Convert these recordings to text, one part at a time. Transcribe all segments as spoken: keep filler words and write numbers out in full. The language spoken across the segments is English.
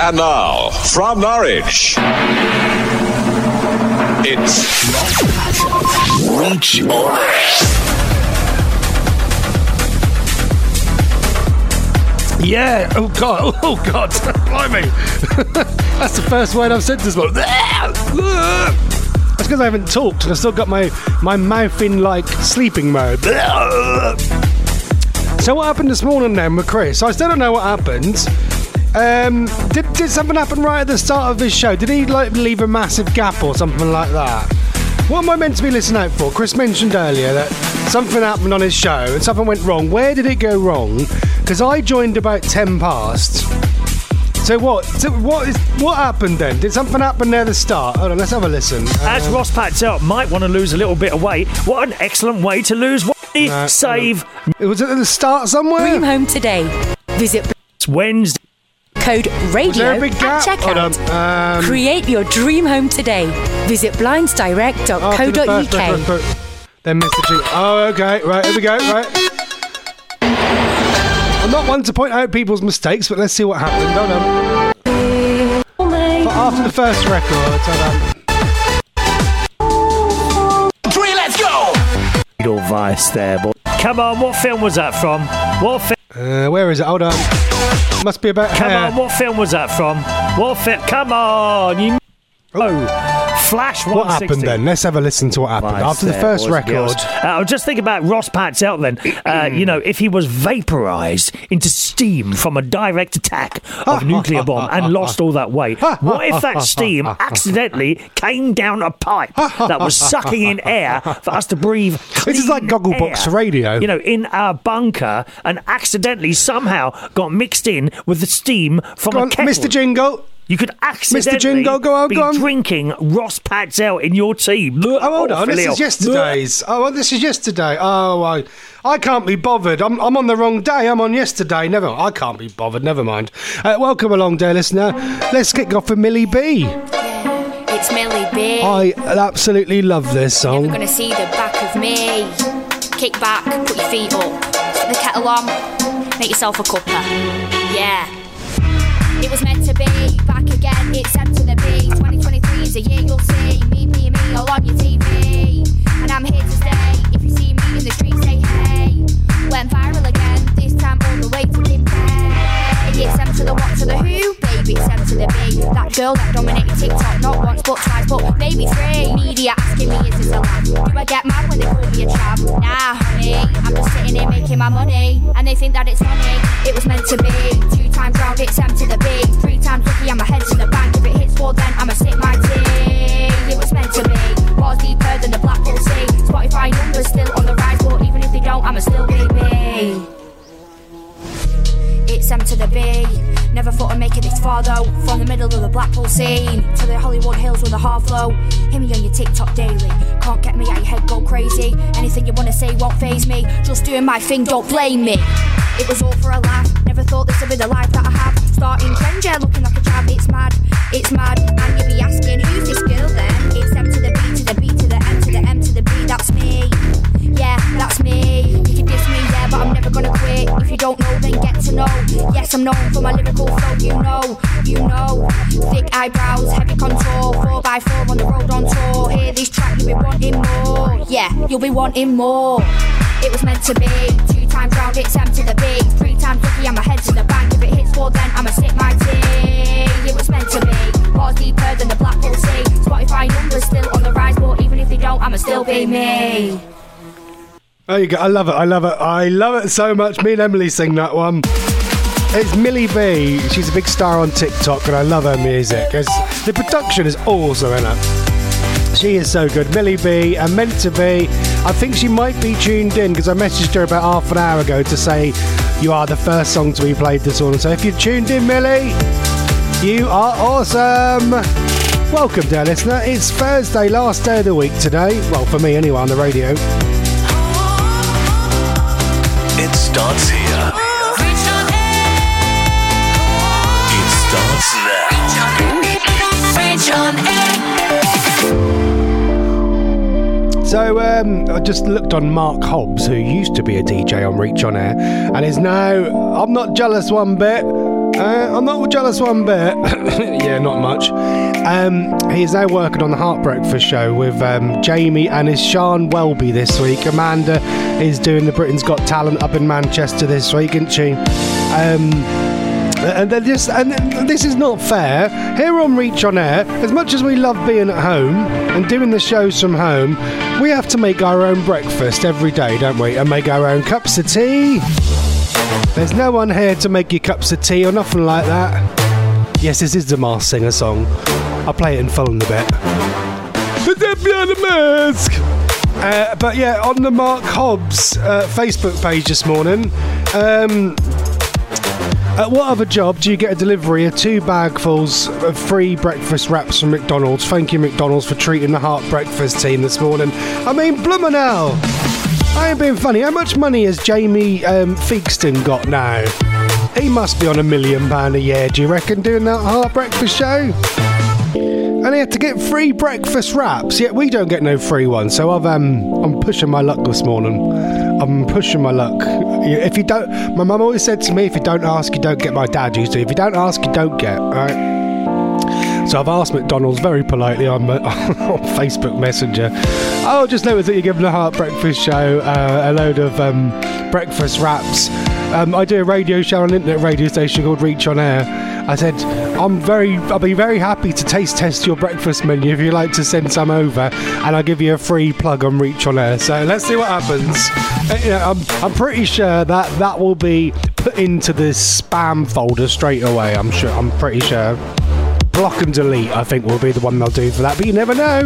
And now, from Norwich, it's Reach On Air. Yeah, oh God, oh God, blimey. That's the first word I've said this morning. That's because I haven't talked and I've still got my, my mouth in like sleeping mode. So what happened this morning then with Chris? I still don't know what happened. Um, did, did something happen right at the start of this show? Did he like leave a massive gap or something like that? What am I meant to be listening out for? Chris mentioned earlier that something happened on his show and something went wrong. Where did it go wrong? Because I joined about ten past. So what? So what is what happened then? Did something happen there at the start? Hold on, let's have a listen. As um, Ross Patzelt might want to lose a little bit of weight, what an excellent way to lose weight. No, Save. It was at the start somewhere. Dream home today. Visit It's Wednesday. Code radio there a big gap? at checkout. Hold on, um, Create your dream home today. Visit blinds direct dot co dot u k. Then Mister G. Oh, okay. Right, here we go. Right. I'm not one to point out people's mistakes, but let's see what happened. Hold on. But after the first record, hold on. Three, let's go! Little vice there, boy. Come on, what film was that from? What film? Uh, where is it? Hold on. Must be about. Come hair. on, what film was that from? What film? Come on, you. Oh, Flash one sixty. What happened then? Let's have a listen to what happened Nice after the there, first boys and record. girls. Uh, I was just thinking about Ross Patzelt then. Uh, you know, if he was vaporised into steam from a direct attack of a nuclear bomb and lost all that weight, what if that steam accidentally came down a pipe that was sucking in air for us to breathe clean This is like Gogglebox air, radio. You know, in our bunker and accidentally somehow got mixed in with the steam from Go a on, kettle. Mister Jingle. You could accidentally Jingo, go on, be go on. drinking Ross Patzelt in your team. Oh, hold on. This Philip. is yesterday's. Oh, well, this is yesterday. Oh, I, I can't be bothered. I'm, I'm on the wrong day. I'm on yesterday. Never. I can't be bothered. Never mind. Uh, welcome along, dear listener. Let's kick off with Millie B. Yeah, it's Millie B. I absolutely love this song. Never gonna see the back of me. Kick back, put your feet up, put the kettle on, make yourself a cuppa. Yeah. It was meant to be, back again, it's M to the B. twenty twenty-three is a year you'll see me, me, me, all on your T V. And I'm here to stay, if you see me in the street, say hey. Went viral again, this time all the way to Kim K. It's M to the what to the who, baby, it's M to the B. That girl that dominated TikTok, not once but twice, but maybe three. Media asking me, is this a laugh? Do I get mad when they call me a chap? Nah, honey, I'm just sitting here making my money. And they think that it's funny, it was meant to be. Two times round, it's M to the B. Three times lucky, I'm a head to the bank. If it hits four, then I'ma stick my tea. It was meant to be. Was deeper than the Blackpool Sea. Spotify numbers still on the rise, but even if they don't, I'ma still be me. It's M to the B. Never thought I'd make it this far though. From the middle of the Blackpool scene to the Hollywood Hills with a hard flow. Hear me on your TikTok daily. Can't get me out your head, go crazy. Anything you wanna say won't faze me. Just doing my thing, don't blame me. It was all for a laugh. Never thought this would be the life that I have. Starting trend, yeah, looking like a chap. It's mad, it's mad. And you'll be asking, who's this girl then? It's M to the B to the B to the M to the M to the B. That's me. Yeah, that's me. You can diss me, yeah, but I'm never gonna quit. If you don't know, then get to know. Yes, I'm known for my lyrical flow. You know, you know. Thick eyebrows, heavy contour. Four by four on the road on tour. Hear this track, you'll be wanting more. Yeah, you'll be wanting more. It was meant to be. Two times round, it's M to the B. Three times lucky, I'm a head to the bank. If it hits four, then I'ma sip my tea. It was meant to be. Was deeper than the Blackpool Sea. Spotify numbers still on the rise, but even if they don't, I'ma still be me. There you go. I love it. I love it. I love it so much. Me and Emily sing that one. It's Millie B. She's a big star on TikTok, and I love her music. It's, the production is awesome, isn't it? She is so good. Millie B, and meant to be. I think she might be tuned in because I messaged her about half an hour ago to say you are the first song to be played this morning. So if you're tuned in, Millie, you are awesome. Welcome, dear listener. It's Thursday, last day of the week today. Well, for me anyway, on the radio. It starts here. It starts now. So um, I just looked on Mark Hobbs, who used to be a D J on Reach On Air, and is now, I'm not jealous one bit, Uh, I'm not jealous one bit. Yeah, not much. Um, he's now working on the Heart Breakfast show with um, Jamie and his Sean Welby this week. Amanda is doing the Britain's Got Talent up in Manchester this week, isn't she? Um, and they're just, and this is not fair. Here on Reach on Air, as much as we love being at home and doing the shows from home, we have to make our own breakfast every day, don't we? And make our own cups of tea. There's no one here to make you cups of tea or nothing like that. Yes, this is the Masked Singer song. I'll play it in full in a bit. The Deputy on the Mask! Uh, but yeah, on the Mark Hobbs uh, Facebook page this morning, um, at what other job do you get a delivery of two bagfuls of free breakfast wraps from McDonald's? Thank you, McDonald's, for treating the Heart Breakfast team this morning. I mean, bloomin' hell! I ain't being funny. How much money has Jamie um, Theakston got now? He must be on a million pound a year, do you reckon, doing that Heart Breakfast show? And he had to get free breakfast wraps, yet we don't get no free ones. So I've um, I'm pushing my luck this morning. I'm pushing my luck. If you don't, my mum always said to me, if you don't ask, you don't get. My dad used to. If you don't ask, you don't get. All right. So I've asked McDonald's very politely on, on Facebook Messenger. Oh, just noticed that you're giving the Heart Breakfast show uh, a load of um, breakfast wraps. Um, I do a radio show on an internet radio station called Reach on Air. I said, I'm very, I'll be very happy to taste test your breakfast menu if you'd like to send some over, and I'll give you a free plug on Reach on Air. So let's see what happens. Uh, you know, I'm, I'm pretty sure that that will be put into the spam folder straight away. I'm sure. I'm pretty sure. Block and delete, I think, will be the one they'll do for that. But you never know.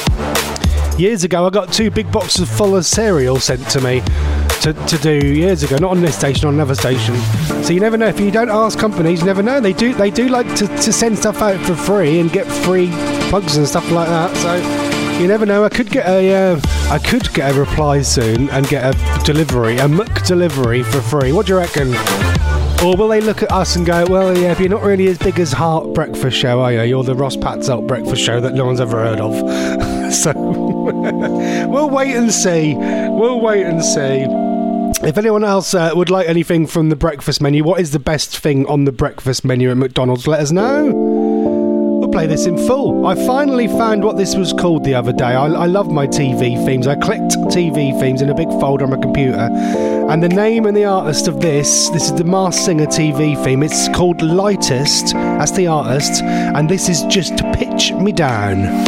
Years ago, I got two big boxes full of cereal sent to me. To, to do years ago, not on this station, on another station. So you never know. If you don't ask companies, you never know. They do they do like to, to send stuff out for free and get free plugs and stuff like that. So you never know. I could get a uh, I could get a reply soon and get a delivery, a Muck delivery for free. What do you reckon? Or will they look at us and go, well, yeah, if you're not really as big as Heart Breakfast Show, are you? You're the Ross Patzelt Breakfast Show that no one's ever heard of. So we'll wait and see. We'll wait and see. If anyone else uh, would like anything from the breakfast menu, what is the best thing on the breakfast menu at McDonald's? Let us know. We'll play this in full. I finally found what this was called the other day. I, I love my T V themes. I clicked T V themes in a big folder on my computer. And the name and the artist of this, this is the Masked Singer T V theme. It's called Lightest. That's the artist. And this is just to pitch me down.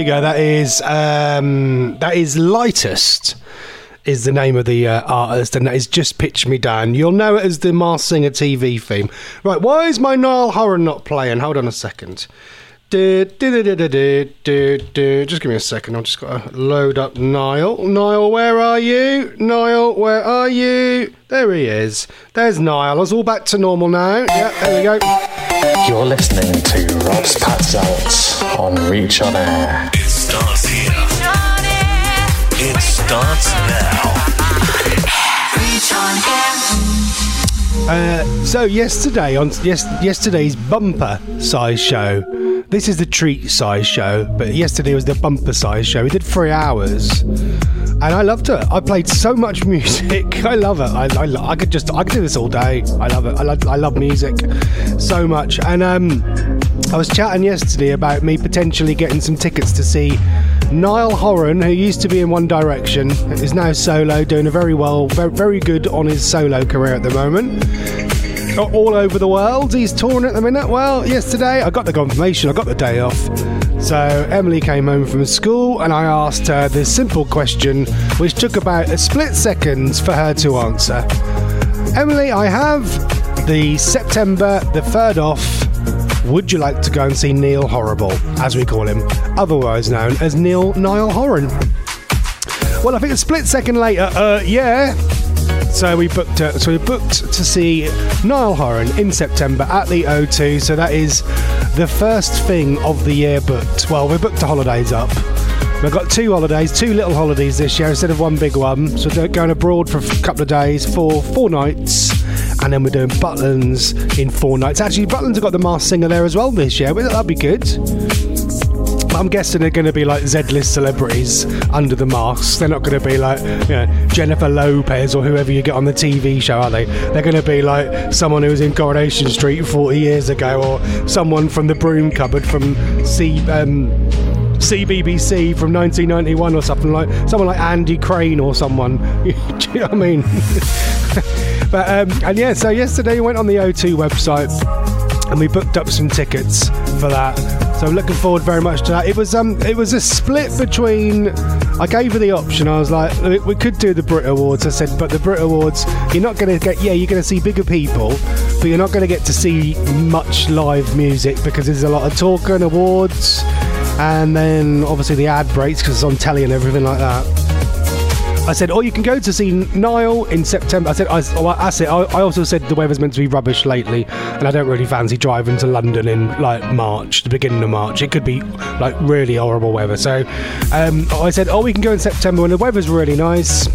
go. That is um, that is Lightest is the name of the uh, artist, and that is Just Pitch Me Down. You'll know it as the Masked Singer T V theme. Right, why is my Niall Horan not playing? Hold on a second. Du, du, du, du, du, du, du. Just give me a second. I've just got to load up Niall. Niall, where are you? Niall, where are you? There he is. There's Niall. It's all back to normal now. Yeah, there we go. You're listening to Ross Patzelt on Reach On Air. It starts here. It starts now. Reach on air. Uh, so yesterday on yes, yesterday's bumper size show. This is the treat size show, but yesterday was the bumper size show. We did three hours, and I loved it. I played so much music. I love it. I, I, I could just I could do this all day. I love it. I love I love music so much. And um, I was chatting yesterday about me potentially getting some tickets to see Niall Horan, who used to be in One Direction, is now solo, doing a very well, very, very good on his solo career at the moment. All over the world, he's touring at the minute. Well, yesterday I got the confirmation, I got the day off. So Emily came home from school and I asked her this simple question, which took about a split second for her to answer. Emily, I have the September the third off. Would you like to go and see Neil Horrible, as we call him, otherwise known as Neil Niall Horan? Well, I think a split second later, uh, yeah. So we booked uh, so we booked to see Niall Horan in September at the O two. So that is the first thing of the year booked. Well, we booked the holidays up. We've got two holidays, two little holidays this year instead of one big one. So we're going abroad for a couple of days, for four nights. And then we're doing Butlins in four nights. Actually, Butlins have got the Masked Singer there as well this year. That'll be good. I'm guessing they're going to be like Z-list celebrities under the masks. They're not going to be like, you know, Jennifer Lopez or whoever you get on the T V show, are they? They're going to be like someone who was in Coronation Street forty years ago, or someone from the Broom Cupboard from C um, C B B C from nineteen ninety-one or something, like someone like Andy Crane or someone. Do you know what I mean? But um, and yeah, so yesterday we went on the O two website and we booked up some tickets for that. So I'm looking forward very much to that. It was um, it was a split between. I gave her the option. I was like, we could do the Brit Awards. I said, but the Brit Awards, you're not going to get. Yeah, you're going to see bigger people, but you're not going to get to see much live music because there's a lot of talk and awards, and then obviously the ad breaks because it's on telly and everything like that. I said, oh, you can go to see Niall in September. I said, I, oh, I said, I, I also said the weather's meant to be rubbish lately, and I don't really fancy driving to London in like March, the beginning of March. It could be like really horrible weather. So um, I said, oh, we can go in September when the weather's really nice,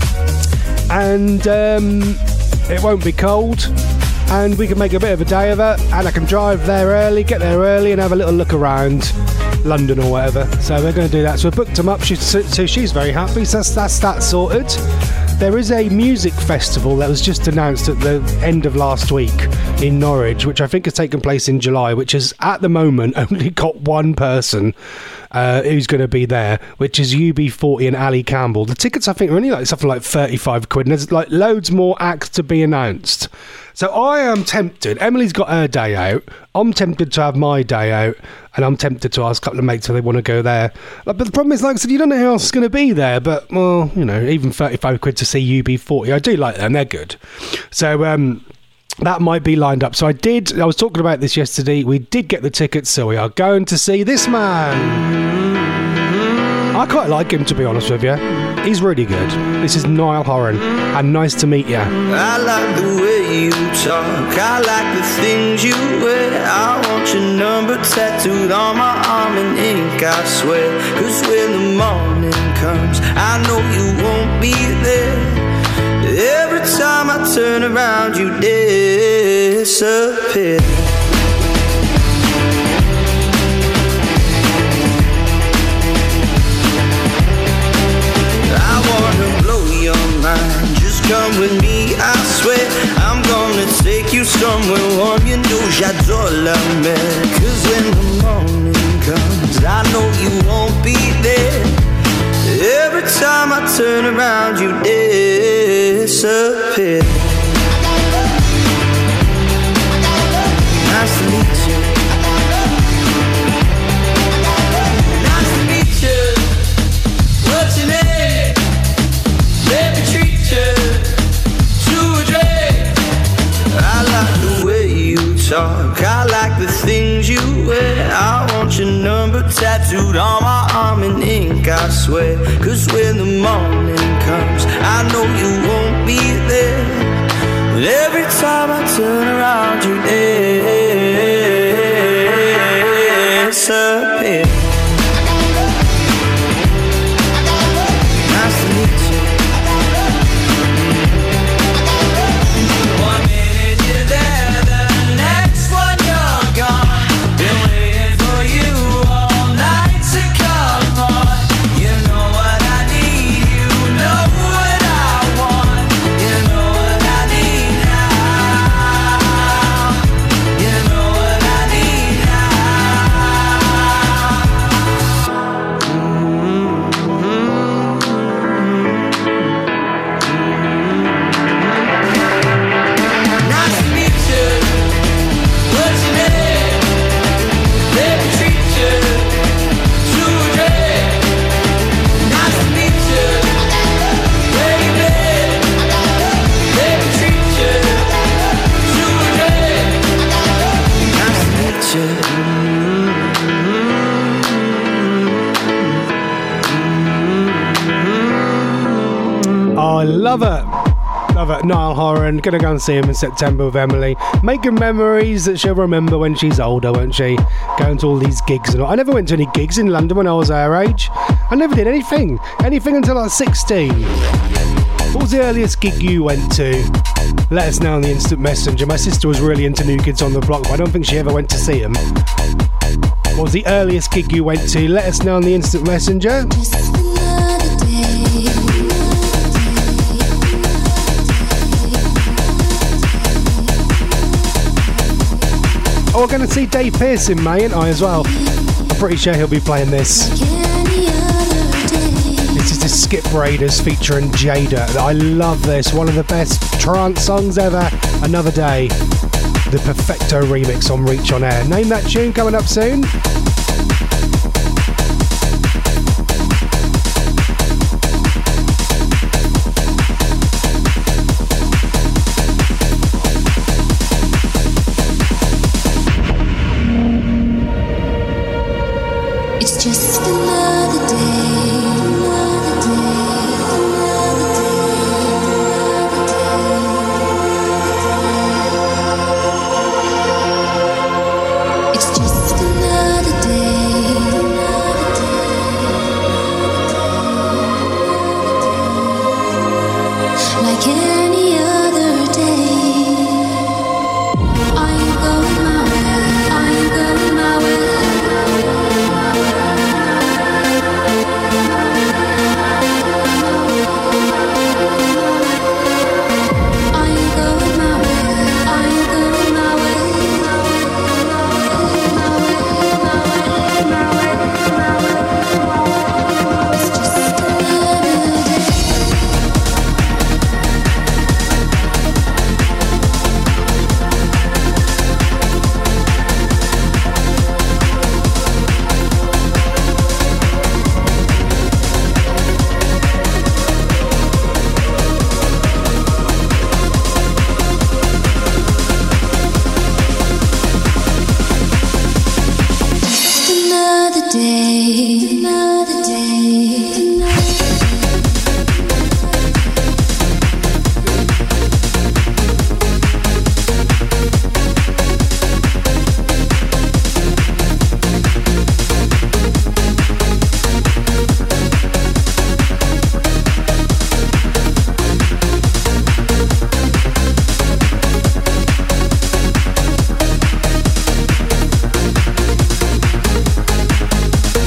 and um, it won't be cold, and we can make a bit of a day of it, and I can drive there early, get there early, and have a little look around London or whatever. So we're going to do that. So we booked them up. She, so, so she's very happy. So that's, that's that sorted. There is a music festival that was just announced at the end of last week in Norwich, which I think has taken place in July, which has at the moment only got one person uh, who's going to be there, which is U B forty and Ali Campbell. The tickets I think are only like something like thirty-five quid, and there's like loads more acts to be announced. So I am tempted. Emily's got her day out. I'm tempted to have my day out, and I'm tempted to ask a couple of mates if they want to go there. Like, but the problem is, like I said, you don't know who else is going to be there. But well, you know, even thirty-five quid to see U B forty, I do like them. They're good. So um, that might be lined up. So I did. I was talking about this yesterday. We did get the tickets, so we are going to see this man. I quite like him, to be honest with you. He's really good. This is Niall Horan, and nice to meet you. I like the way you talk, I like the things you wear. I want your number tattooed on my arm in ink, I swear. Cause when the morning comes, I know you won't be there. Every time I turn around, you disappear. Just come with me, I swear. I'm gonna take you somewhere warm. You know j'adore la mer. Cause when the morning comes, I know you won't be there. Every time I turn around, you disappear. Nice to meet you. Nice to meet talk. I like the things you wear. I want your number tattooed on my arm in ink, I swear. Cause when the morning comes, I know you won't be there. But every time I turn around, you disappear. Nice to meet you. One minute you're there, the next one you're gone. Been waiting for you all night to come on. You know what I need, you know what I want. You know what I need now. You know what I need Nice to meet you. What's your name? Let me treat you to a drink. Nice to meet you, baby. Let me treat you to a drink. Nice to meet you. Oh, I love it. Love it. Niall Horan. Gonna go and see him in September with Emily. Making memories that she'll remember when she's older, won't she? Going to all these gigs and all. I never went to any gigs in London when I was her age. I never did anything. Anything until I was sixteen. What was the earliest gig you went to? Let us know on the Instant Messenger. My sister was really into New Kids on the Block, but I don't think she ever went to see them. What was the earliest gig you went to? Let us know on the Instant Messenger. Oh, we're going to see Dave Pearce in May, ain't I, as well? I'm pretty sure he'll be playing this. This is the Skip Raiders featuring Jada. I love this. One of the best trance songs ever. Another Day. The Perfecto remix on Reach on Air. Name that tune coming up soon. It's just another day, another day, another day. It's just another day, another day. Like any other day. Are you going my way? Are you going my way? Another day, another day.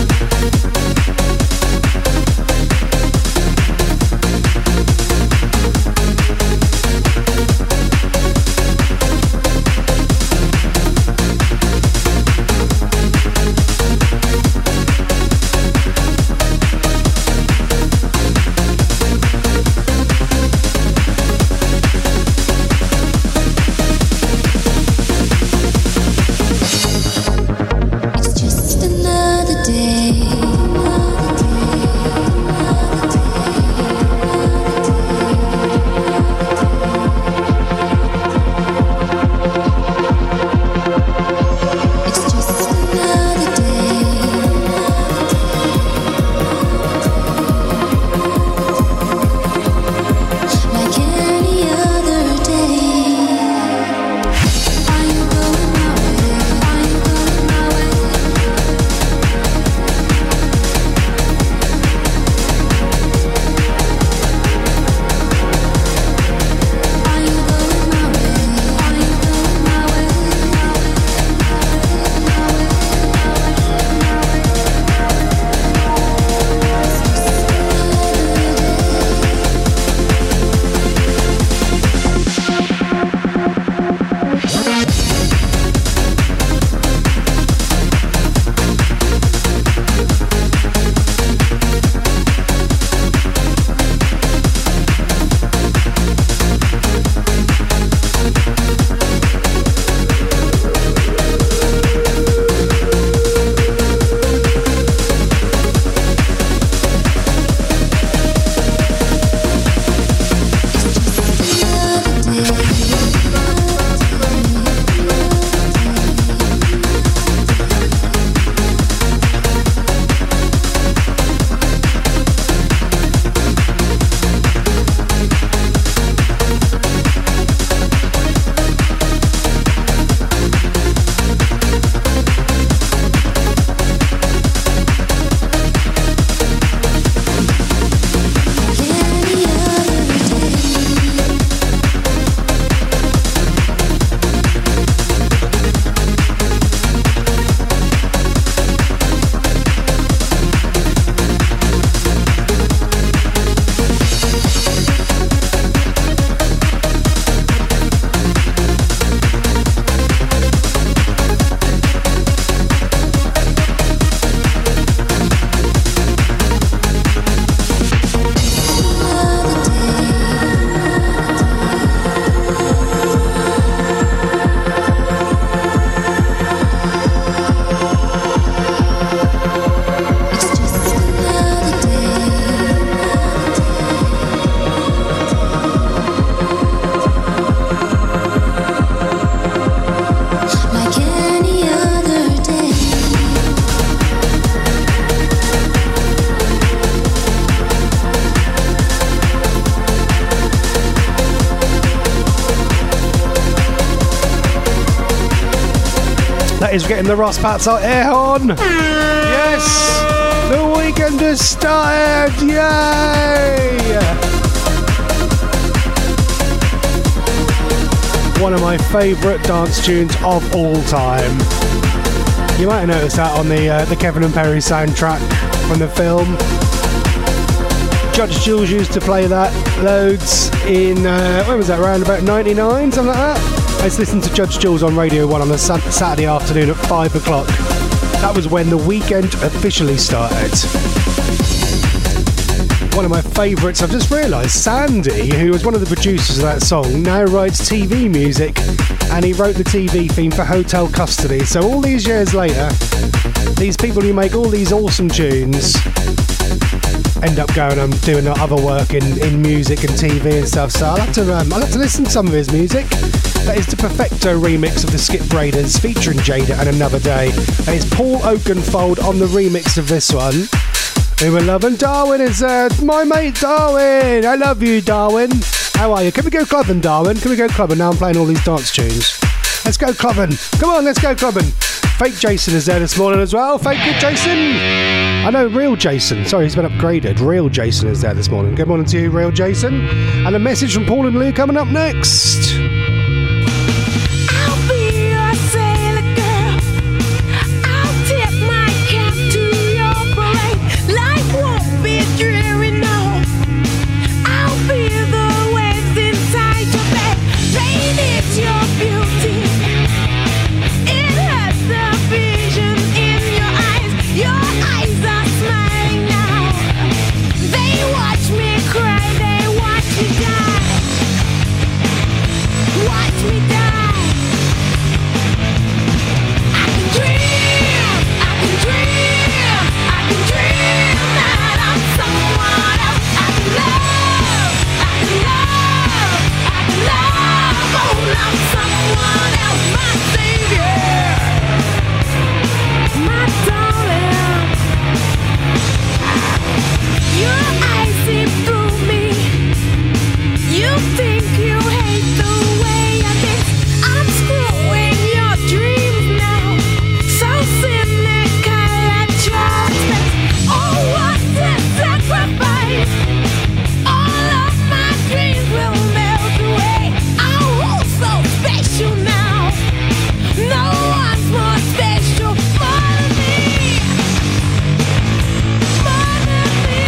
That is getting the Ross Patzelt air horn. Yes, the weekend has started. Yay! One of my favourite dance tunes of all time. You might have noticed that on the uh, the Kevin and Perry soundtrack from the film. Judge Jules used to play that loads in, uh, when was that, around about ninety-nine, something like that? I used to listen to Judge Jules on Radio one on a Saturday afternoon at five o'clock. That was when the weekend officially started. One of my favourites, I've just realised, Sandy, who was one of the producers of that song, now writes T V music, and he wrote the T V theme for Hotel Custody. So all these years later, these people who make all these awesome tunes end up going and doing other work in, in music and T V and stuff. So I'll have to um, I'll have to listen to some of his music. That is the Perfecto remix of the Skip Braiders featuring Jada and Another Day. And it's Paul Oakenfold on the remix of this one. Who we're loving. Darwin is uh, my mate Darwin. I love you, Darwin. How are you? Can we go clubbing, Darwin? Can we go clubbing? Now I'm playing all these dance tunes. Let's go clubbing. Come on, let's go clubbing. Fake Jason is there this morning as well. Fake good Jason. I know, real Jason. Sorry, he's been upgraded. Real Jason is there this morning. Good morning to you, real Jason. And a message from Paul and Lou coming up next. I'll be your sailor girl. I'll tip my cap to your parade. Life won't be dreary, no. I'll be the waves inside your bed. Rain is your beauty. It has the vision in your eyes. Your eyes are smiling now. They watch me cry. They watch me die. Watch me die. I can dream, I can dream, I can dream that I'm someone else. I can love, I can love, I can love, oh, I'm someone else. My savior, my darling. Your eyes see through me. You think you hate the way I think. I'm screwing your dreams now. So cynical at your expense. Oh, what a sacrifice. All of my dreams will melt away. I'm so special now. No one's more special, more than me. More than me.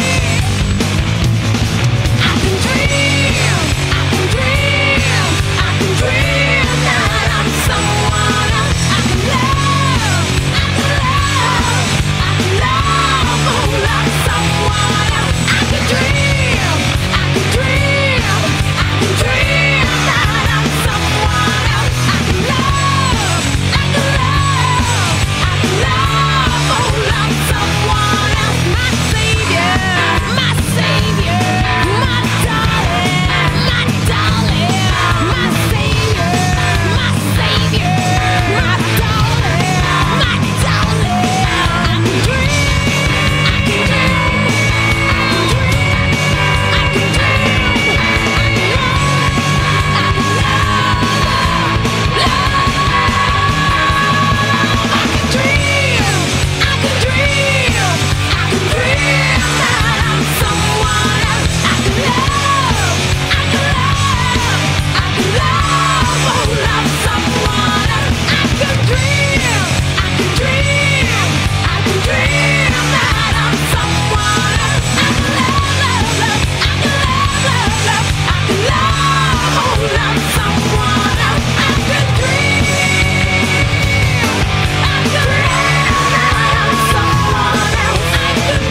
I can dream, I can dream, I can dream that I'm someone else. I can love, I can love, I can love, oh, I'm someone else. I can dream, I can dream, I can dream that I'm someone else. I can love, I can love, I can love, oh, I'm someone else. My savior, my savior, my darling, my darling, my savior, my savior, my darling, my darling. I can dream, I can dream, I can dream, I can dream, I can love, I can dream, I can dream, I can dream that I'm someone else. I can love, I can love, I can love, oh, I'm someone else. I can dream, I can dream, I can dream that I'm someone else. I can love, love, love, I can love, love, love, I can love, oh, I'm someone else. I can dream, I can dream that I'm someone else. I can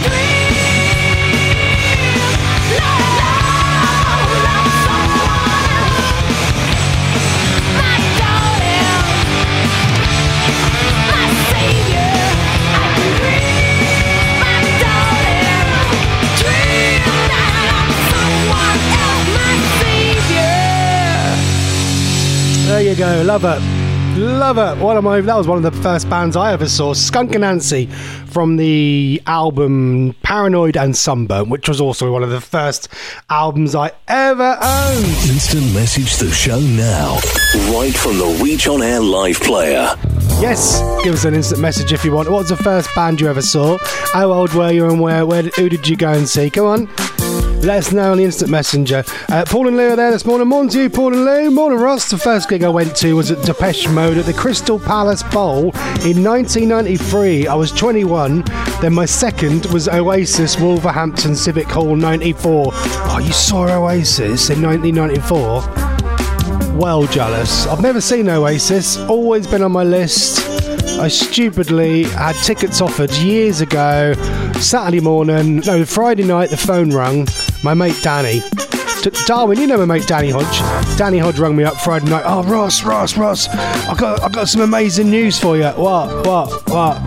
dream, love, love, oh, I'm someone else. My darling, my savior. I can dream, my darling, dream that I'm someone else. My savior. There you go, love it. Love it. One of my that was one of the first bands I ever saw, Skunk Anansie, from the album Paranoid and Sunburn, which was also one of the first albums I ever owned. Instant message the show now, right from the Reach On Air live player. Yes, give us an instant message if you want. What was the first band you ever saw? How old were you and where? Where? Who did you go and see? Come on. Let us know on the instant messenger. Uh, Paul and Lou are there this morning. Morning to you, Paul and Lou. Morning, Ross. The first gig I went to was at Depeche Mode at the Crystal Palace Bowl in nineteen ninety-three. I was twenty-one. Then my second was Oasis, Wolverhampton Civic Hall, ninety-four. Oh, you saw Oasis in nineteen ninety-four? Well jealous. I've never seen Oasis. Always been on my list. I stupidly had tickets offered years ago. Saturday morning, no, Friday night, the phone rang. My mate Danny. T- Darwin, you know my mate Danny Hodge. Danny Hodge rang me up Friday night. Oh, Ross, Ross, Ross, I got, I got some amazing news for you. What, what, what?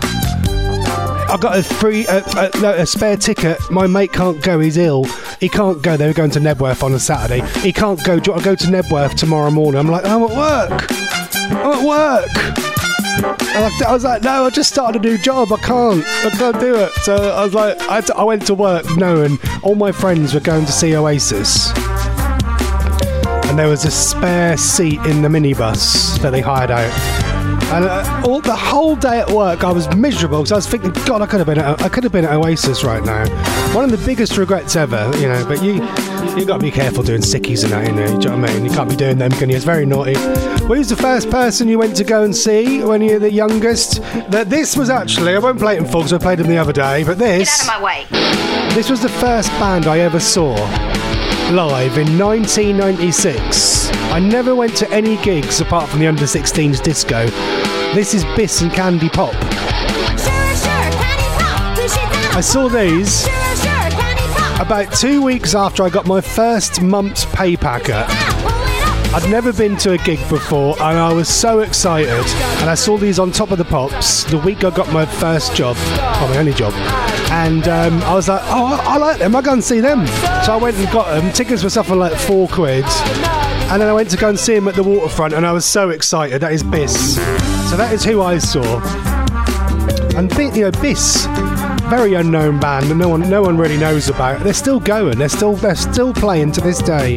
I got a free, uh, uh, no, a spare ticket. My mate can't go. He's ill. He can't go. They were going to Nebworth on a Saturday. He can't go. Do you want to go to Nebworth tomorrow morning? I'm like, I'm at work. I'm at work. I was like, no, I just started a new job. I can't. I can't do it. So I was like, I, had to, I went to work knowing all my friends were going to see Oasis. And there was a spare seat in the minibus that they hired out. And uh, all the whole day at work, I was miserable because I was thinking, God, I could have been at, I could have been at Oasis right now. One of the biggest regrets ever, you know. But you, you got to be careful doing sickies and that, you know. Do you know what I mean? You can't be doing them, can you? It's very naughty. Well, who's the first person you went to go and see when you were the youngest? That this was actually, I won't play it in full because I played them the other day. But this, get out of my way. This was the first band I ever saw live in nineteen ninety-six. I never went to any gigs apart from the under sixteens disco. This is Biss and Candy Pop. Sure, sure, Candy Pop, push it down. I saw these Sure, sure, Candy Pop. about two weeks after I got my first month's pay packet. I'd never been to a gig before and I was so excited, and I saw these on Top of the Pops the week I got my first job, or my only job, and um, I was like, oh, I, I like them, I'll go and see them. So I went and got them. Tickets were something like four quid, and then I went to go and see them at the Waterfront, and I was so excited. That is Biss. So that is who I saw. And you know, Biss, very unknown band, and no one, no one really knows about. They're still going. They're still, they're still playing to this day.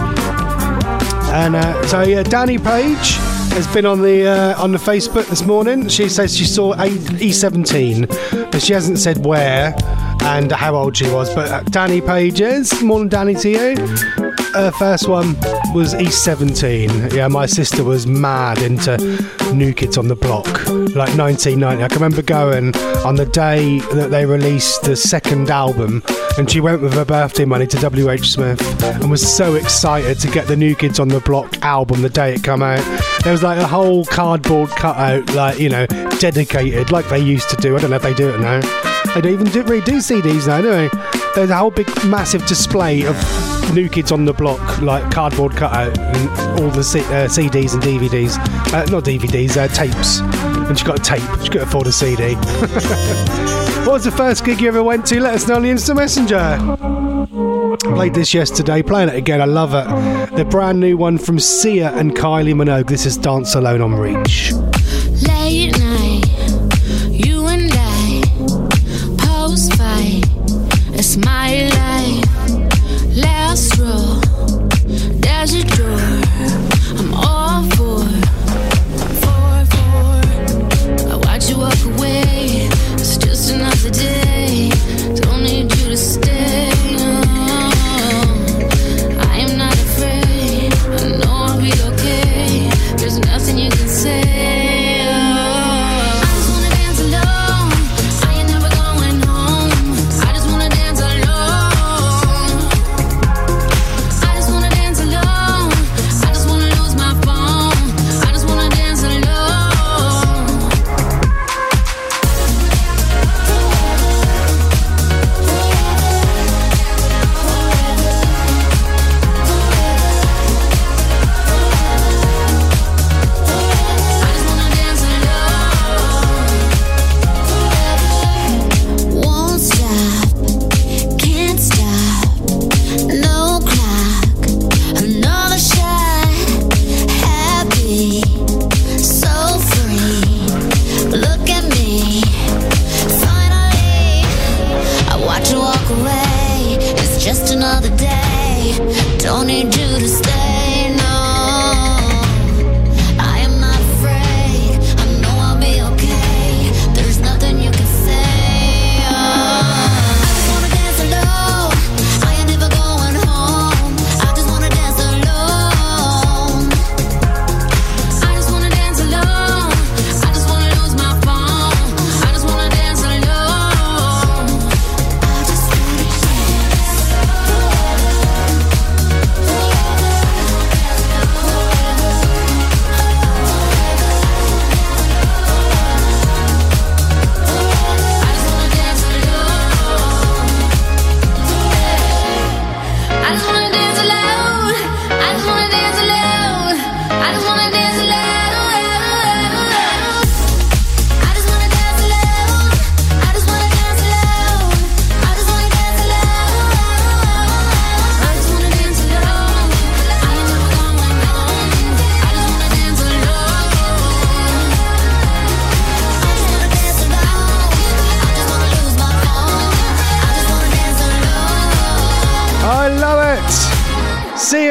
And uh, so yeah, Danny Page has been on the uh, on the Facebook this morning. She says she saw E seventeen, but she hasn't said where and how old she was. But uh, Danny Page is. Morning, Danny, to you. Her first one was E seventeen. Yeah, my sister was mad into New Kids on the Block, like nineteen ninety. I can remember going on the day that they released the second album, and she went with her birthday money to W H Smith and was so excited to get the New Kids on the Block album the day it came out. There was like a whole cardboard cutout, like, you know, dedicated, like they used to do. I don't know if they do it now. They don't even do, really do C Ds now, do they? There's a whole big, massive display of New Kids on the Block, like cardboard cutout, and all the C- uh, C Ds and D V Ds. Uh, not D V Ds, uh, tapes. And she got a tape. She couldn't afford a C D. What was the first gig you ever went to? Let us know on the Instant Messenger. Played this yesterday, playing it again. I love it. The brand new one from Sia and Kylie Minogue. This is Dance Alone on Reach. Late night, you and I, post fight, it's my life. Last row, there's a door, I'm all for, for, for. I watch you walk away, it's just another day, don't need you to stay. No. I am not afraid, I know I'll be okay, there's nothing you can say.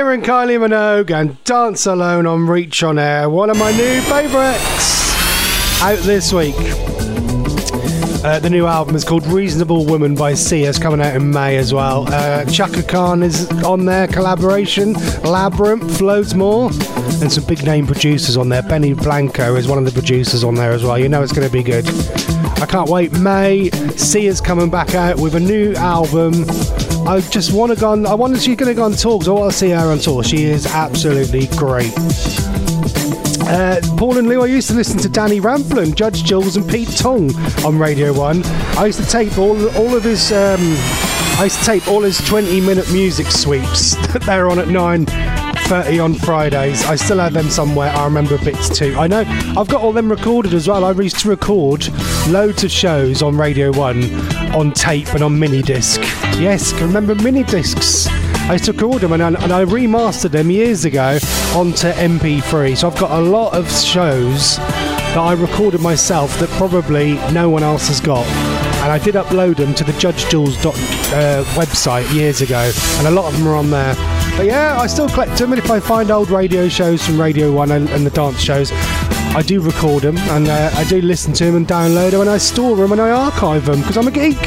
Sia and Kylie Minogue and Dance Alone on Reach On Air. One of my new favourites out this week. Uh, the new album is called Reasonable Woman by Sia. It's coming out in May as well. Uh, Chaka Khan is on there, collaboration. Labyrinth, loads more. And some big name producers on there. Benny Blanco is one of the producers on there as well. You know it's going to be good. I can't wait. May, Sia's coming back out with a new album. I just want to go on, I wonder if she's going to go on tour, because I want to see her on tour. She is absolutely great. Uh, Paul and Lou, I used to listen to Danny Rampling, Judge Jules and Pete Tong on Radio one. I used to tape all all of his um, I used to tape all his twenty minute music sweeps that they're on at nine thirty on Fridays. I still have them somewhere. I remember bits too. I know I've got all them recorded as well. I used to record loads of shows on Radio one on tape and on mini disc. Yes, can remember mini discs. I used to record them and I, and I remastered them years ago onto M P three. So I've got a lot of shows that I recorded myself that probably no one else has got. And I did upload them to the Judge Jules dot, uh, website years ago, and a lot of them are on there. But yeah, I still collect them, and if I find old radio shows from Radio one and, and the dance shows, I do record them, and uh, I do listen to them and download them, and I store them and I archive them, because I'm a geek.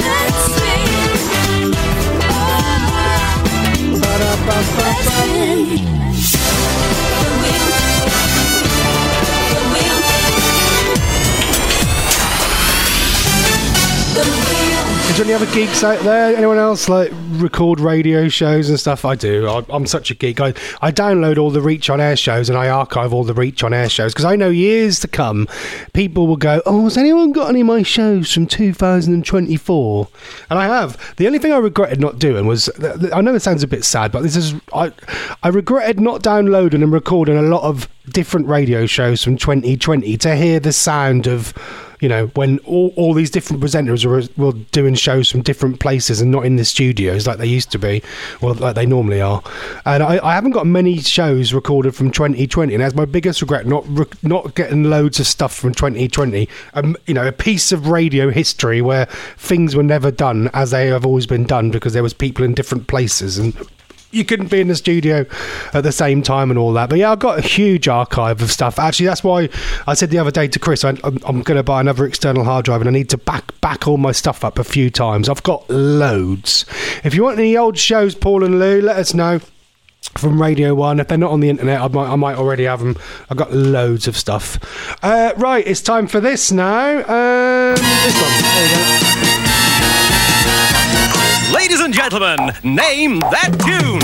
Is there any other geeks out there? Anyone else like record radio shows and stuff? I do. I, I'm such a geek. I, I download all the Reach On Air shows and I archive all the Reach On Air shows, because I know years to come people will go, oh, has anyone got any of my shows from two thousand twenty-four? And I have. The only thing I regretted not doing was, I know it sounds a bit sad, but this is, I, I regretted not downloading and recording a lot of different radio shows from twenty twenty to hear the sound of, you know, when all, all these different presenters were, were doing shows from different places and not in the studios like they used to be, well, like they normally are. And I, I haven't got many shows recorded from twenty twenty, and that's my biggest regret, not not getting loads of stuff from twenty twenty. Um, you know, a piece of radio history where things were never done as they have always been done, because there was people in different places and you couldn't be in the studio at the same time and all that. But yeah, I've got a huge archive of stuff. Actually, that's why I said the other day to Chris, I, I'm, I'm going to buy another external hard drive, and I need to back back all my stuff up a few times. I've got loads. If you want any old shows, Paul and Lou, let us know. From Radio one. If they're not on the internet, I might, I might already have them. I've got loads of stuff. Uh, right, it's time for this now. Um, this one. There you go. Ladies and gentlemen, name that tune.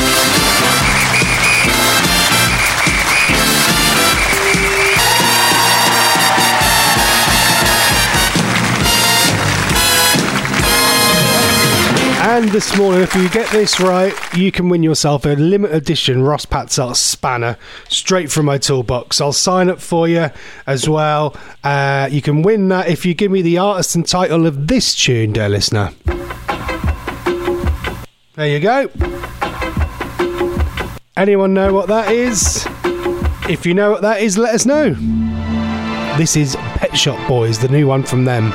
And this morning, if you get this right, you can win yourself a limited edition Ross Patzelt spanner straight from my toolbox. I'll sign up for you as well. Uh, you can win that if you give me the artist and title of this tune, dear listener. There you go. Anyone know what that is? If you know what that is, let us know. This is Pet Shop Boys, the new one from them.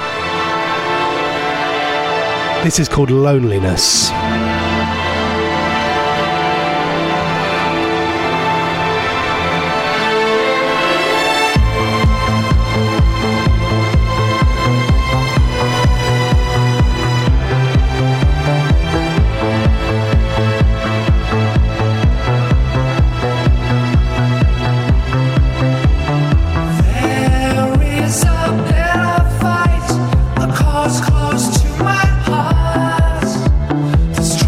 This is called Loneliness. Close to my heart, the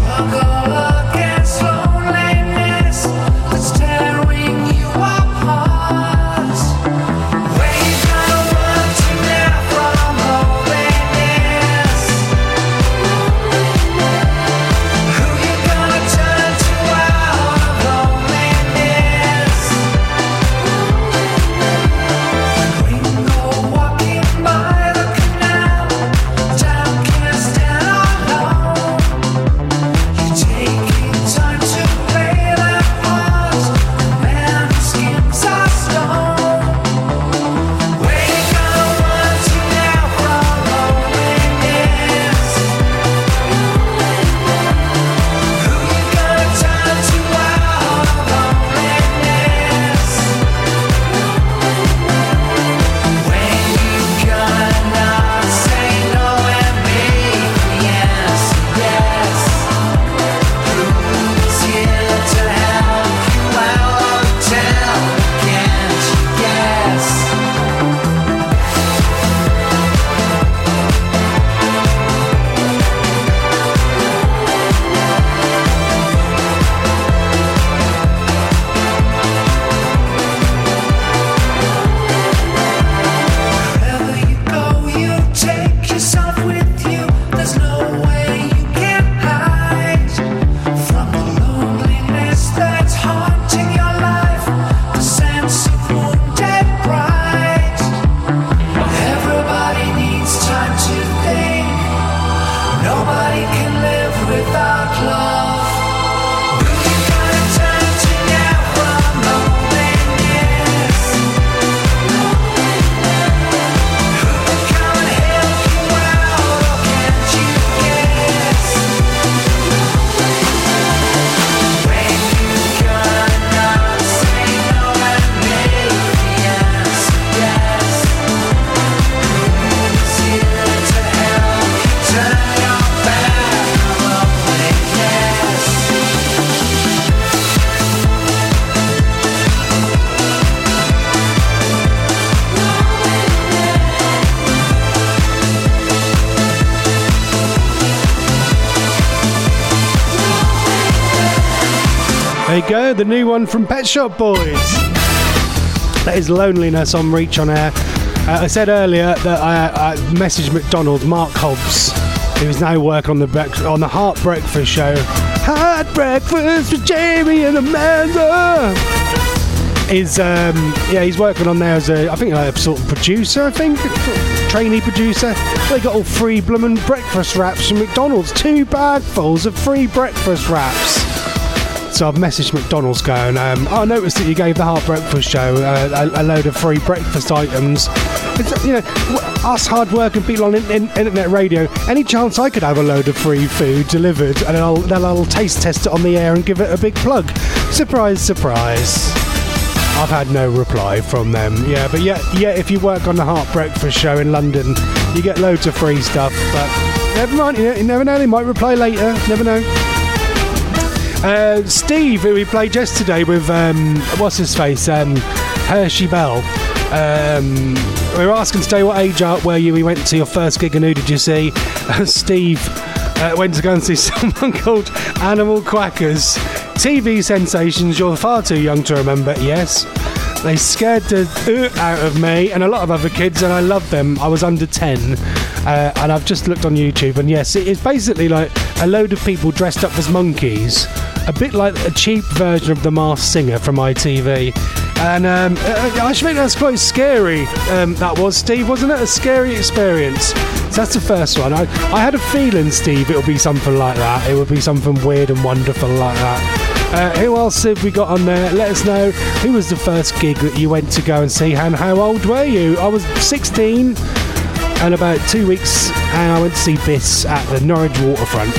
There you go, the new one from Pet Shop Boys. That is Loneliness on Reach on Air. Uh, I said earlier that I, I messaged McDonald's, Mark Hobbs, who's now working on the bre- on the Heart Breakfast show. Heart Breakfast with Jamie and Amanda. Is um, yeah, he's working on there as a, I think like a sort of producer, I think, trainee producer. They got all free bloomin' breakfast wraps from McDonald's, two bagfuls of free breakfast wraps. So I've messaged McDonald's going, um, I noticed that you gave the Heart Breakfast show uh, a, a load of free breakfast items. It's, you know, us hard-working people on in, in, internet radio, any chance I could have a load of free food delivered and then I'll, then I'll taste test it on the air and give it a big plug. Surprise, surprise. I've had no reply from them. Yeah, but yeah, yeah. If you work on the Heart Breakfast show in London, you get loads of free stuff. But never mind, you, know, you never know. They might reply later. Never know. Uh, Steve, who we played yesterday with, um, what's his face, um, Hershey Bell. Um, we were asking today what age are, were you? We went to your first gig and who did you see? Uh, Steve uh, went to go and see someone called Animal Quackers. T V sensations, you're far too young to remember, yes. They scared the uh, out of me and a lot of other kids, and I loved them. I was under ten, uh, and I've just looked on YouTube, and yes, it is basically like a load of people dressed up as monkeys, a bit like a cheap version of The Masked Singer from I T V. And um, I think that's quite scary. Um, that was, Steve, wasn't it? A scary experience. So that's the first one. I, I had a feeling, Steve, it'll be something like that. It would be something weird and wonderful like that. Uh, who else have we got on there? Let us know. Who was the first gig that you went to go and see, and how old were you? I was sixteen, and about two weeks, and I went to see Biss at the Norwich Waterfront.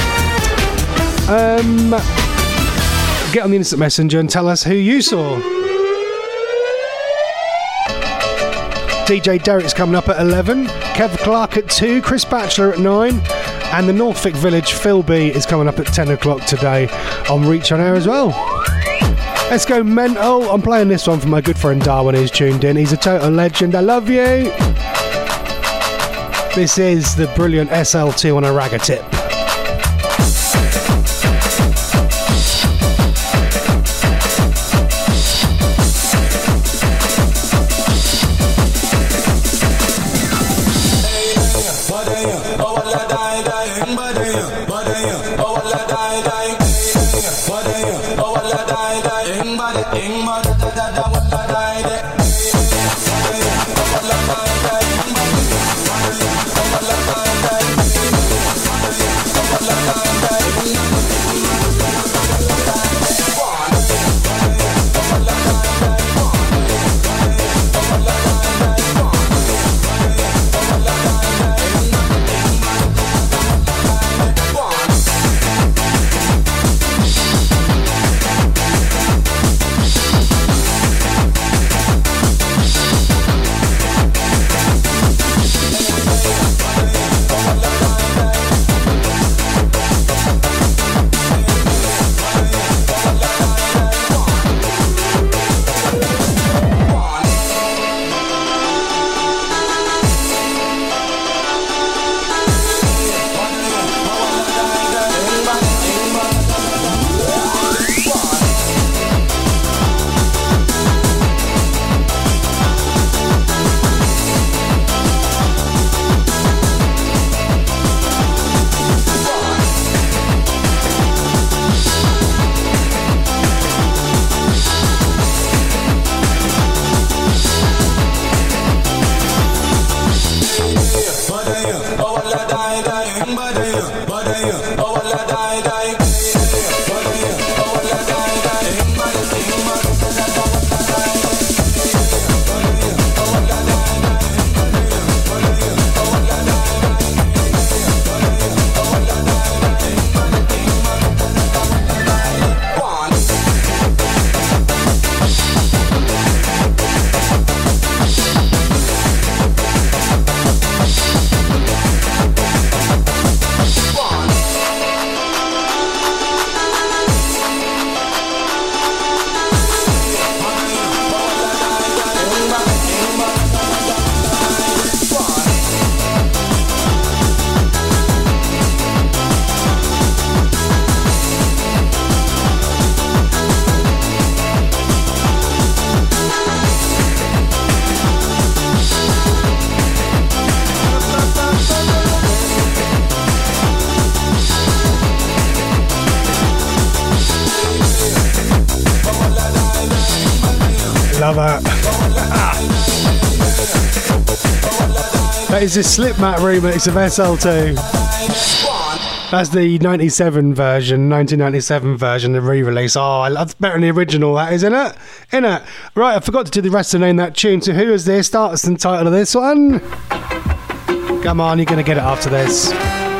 Um, get on the Instant Messenger and tell us who you saw. D J Derek's coming up at eleven, Kev Clark at two, Chris Batchelor at nine, and the Norfolk Village Phil B is coming up at ten o'clock today on Reach on Air as well. Let's go mental. I'm playing this one for my good friend Darwin who's tuned in. He's a total legend. I love you. This is the brilliant S L two on a ragga tip. love that. That is the Slipmat remix of S L two. That's the ninety-seven version, nineteen ninety-seven version, the re-release. Oh, that's better than the original, that is, isn't it? Isn't it? Right, I forgot to do the rest of the name of that tune. So who is this? Starts and title of this one. Come on, you're going to get it after this.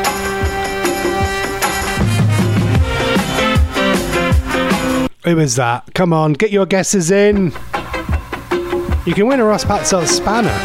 Who is that? Come on, get your guesses in. You can win a Ross Patzelt spanner.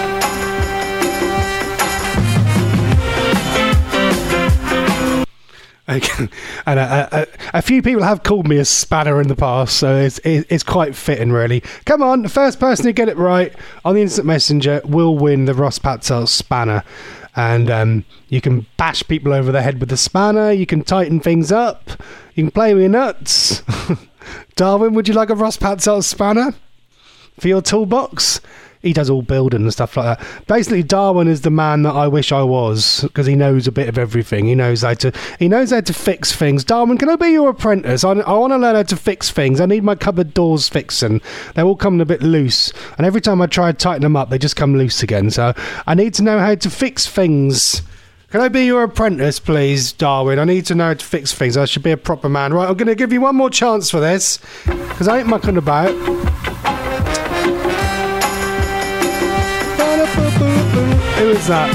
Okay. And a, a, a few people have called me a spanner in the past, so it's it, it's quite fitting, really. Come on, the first person to get it right on the Instant Messenger will win the Ross Patzelt spanner. And um, you can bash people over the head with the spanner, you can tighten things up, you can play with your nuts. Darwin, would you like a Ross Patzelt spanner for your toolbox? He does all building and stuff like that. Basically, Darwin is the man that I wish I was, because he knows a bit of everything. He knows how to. He knows how to fix things. Darwin, can I be your apprentice? I, I want to learn how to fix things. I need my cupboard doors fixing. They're all coming a bit loose, and every time I try to tighten them up, they just come loose again. So I need to know how to fix things. Can I be your apprentice, please, Darwin? I need to know how to fix things. I should be a proper man. Right, I'm going to give you one more chance for this, because I ain't mucking about. Who is that?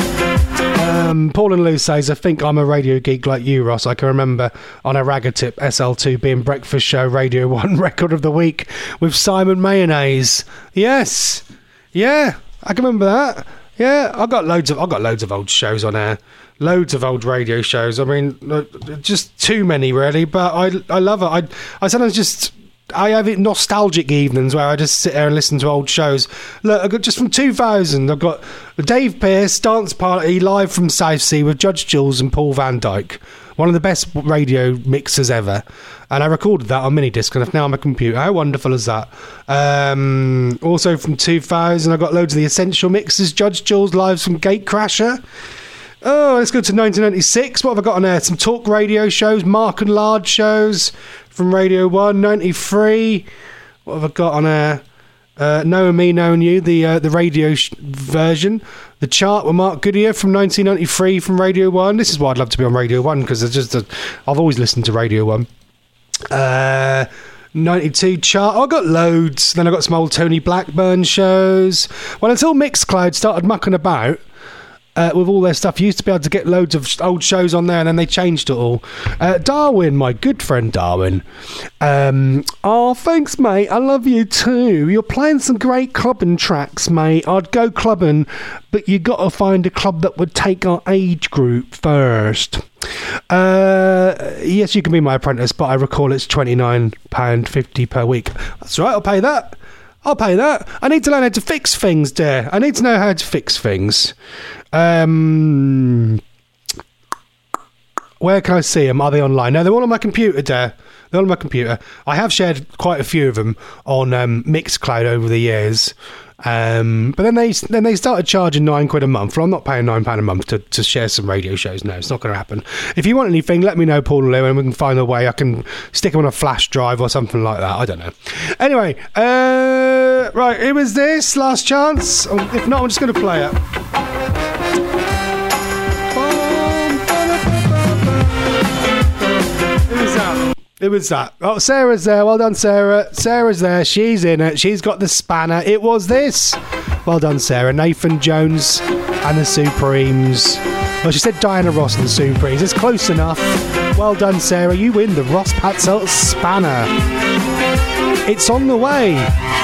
Um, Paul and Lou says, I think I'm a radio geek like you, Ross. I can remember on a ragger tip, S L two being Breakfast Show Radio one Record of the Week with Simon Mayonnaise. Yes. Yeah, I can remember that. Yeah, I got loads of I got loads of old shows on air. Loads of old radio shows. I mean, just too many, really. But I I love it. I, I sometimes just... I have it nostalgic evenings where I just sit there and listen to old shows. Look, I got just from two thousand, I've got Dave Pearce Dance Party live from Southsea with Judge Jules and Paul Van Dyke. One of the best radio mixers ever. And I recorded that on mini disc and now on my computer. How wonderful is that? Um, also from two thousand, I got loads of the Essential Mixers, Judge Jules live from Gatecrasher. Oh, let's go to nineteen ninety-six. What have I got on there? Some talk radio shows, Mark and Lard shows from Radio one. ninety-three. What have I got on there? Uh, Knowing Me, Knowing You, the uh, the radio sh- version. The Chart with Mark Goodyear from nineteen ninety-three from Radio one. This is why I'd love to be on Radio one, because it's just a, I've always listened to Radio one. Uh... ninety-two Chart. Oh, I got loads. Then I got some old Tony Blackburn shows. Well, until Mixcloud started mucking about Uh, with all their stuff, you used to be able to get loads of old shows on there, and then they changed it all. Uh, Darwin, my good friend Darwin. Um, oh, thanks, mate. I love you too. You're playing some great clubbing tracks, mate. I'd go clubbing, but you got to find a club that would take our age group first. Uh, yes, you can be my apprentice, but I recall it's twenty-nine pounds fifty per week. That's right, I'll pay that. I'll pay that. I need to learn how to fix things, dear. I need to know how to fix things. Um, where can I see them? Are they online? No, they're all on my computer, dear. They're all on my computer. I have shared quite a few of them on um, Mixcloud over the years. Um, but then they then they started charging nine quid a month. Well, I'm not paying nine pound a month to, to share some radio shows. No, it's not going to happen. If you want anything, let me know, Paul and Lou, and we can find a way. I can stick them on a flash drive or something like that. I don't know. Anyway, uh, right, who was this? Last chance. If not, I'm just going to play it. Who's that? Who was that? Oh, Sarah's there. Well done, Sarah. Sarah's there. She's in it. She's got the spanner. It was this. Well done, Sarah. Nathan Jones and the Supremes. Well, she said Diana Ross and the Supremes. It's close enough. Well done, Sarah. You win the Ross Patzelt spanner. It's on the way.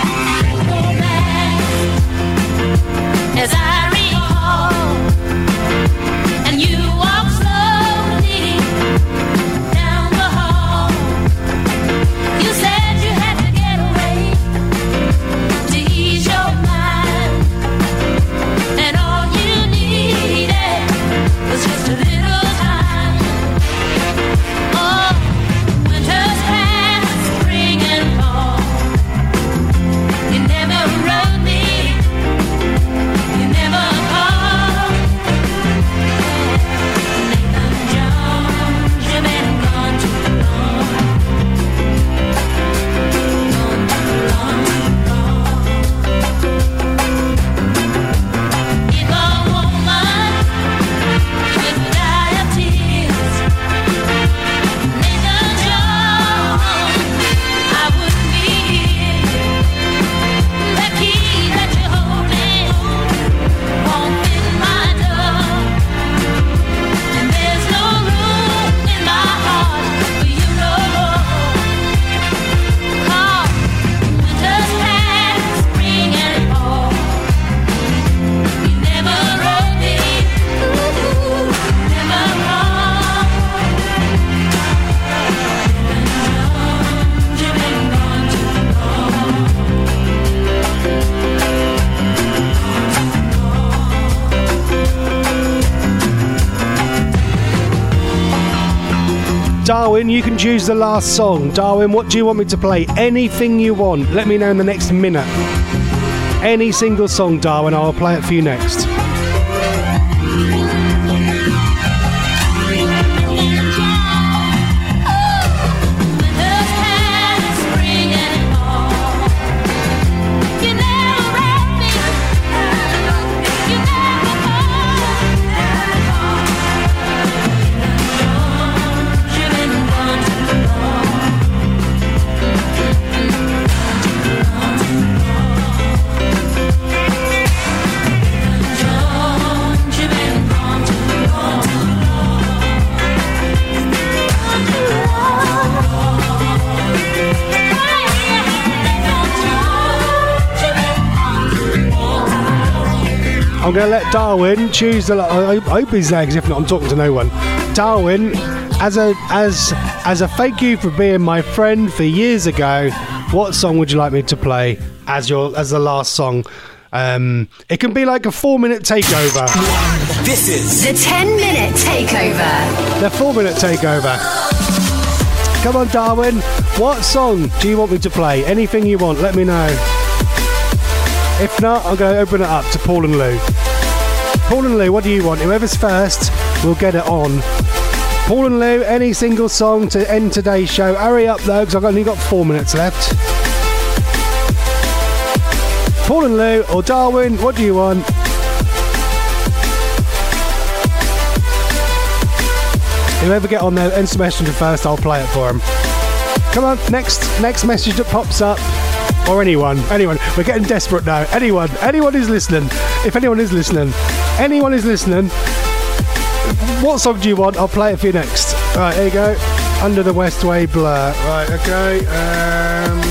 As I recall, and you walk slowly down the hall. You said you had to get away to ease your mind, and all you needed was just a little time. Oh, winter's past, spring and fall. You Darwin, you can choose the last song. Darwin, what do you want me to play? Anything you want. Let me know in the next minute. Any single song, Darwin, I'll play it for you next. I'm going to let Darwin choose the. I hope he's there, because if not, I'm talking to no one. Darwin, as a as as a thank you for being my friend for years ago, what song would you like me to play as your as the last song? Um, it can be like a four-minute takeover. This is The ten-minute takeover. The four-minute takeover. Come on, Darwin. What song do you want me to play? Anything you want, let me know. If not, I'm going to open it up to Paul and Lou. Paul and Lou, what do you want? Whoever's first, we'll get it on. Paul and Lou, any single song to end today's show. Hurry up, though, because I've only got four minutes left. Paul and Lou, or Darwin, what do you want? Whoever get on there, ends the messenger first, I'll play it for him. Come on, next next message that pops up. Or anyone, anyone. We're getting desperate now. Anyone, anyone who's listening. If anyone is listening, anyone is listening. What song do you want? I'll play it for you next. Right, here you go. Under the Westway Blur. Right, okay. Um,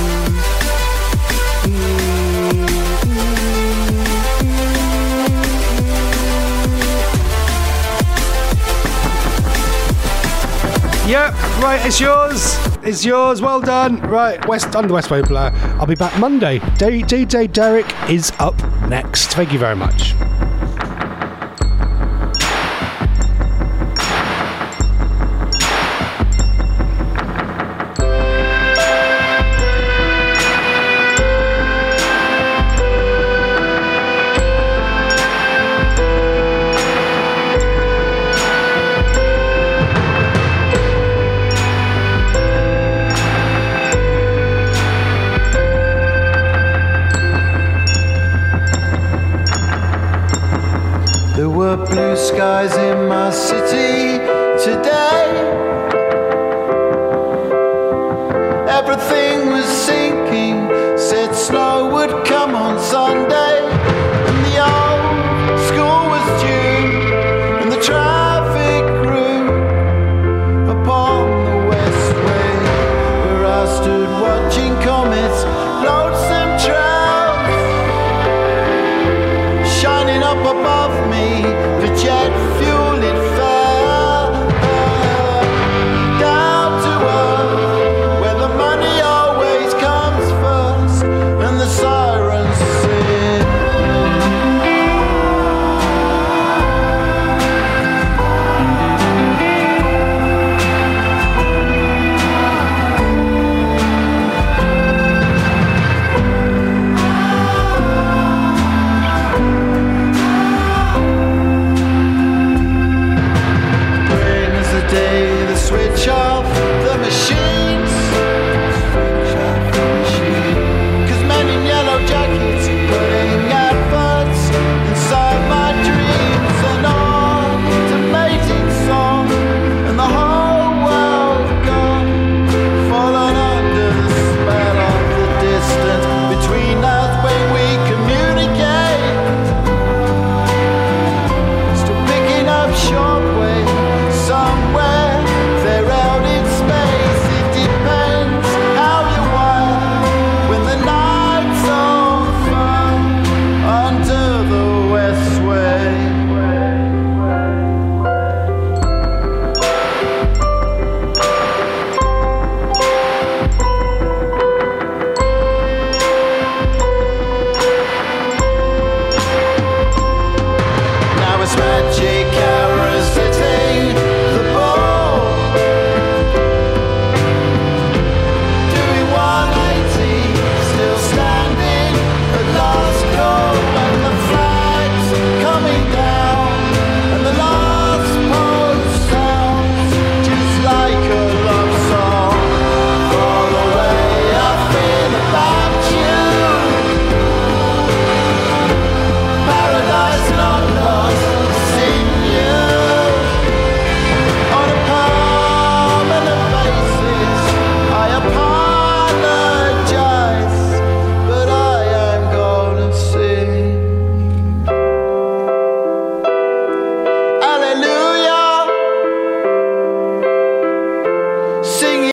yeah, right, it's yours. It's yours. Well done. Right, West Under Westway Blur. I'll be back Monday. D J Derek is up next. Thank you very much. There were blue skies in my city today. Everything was sinking, said snow would come on Sunday.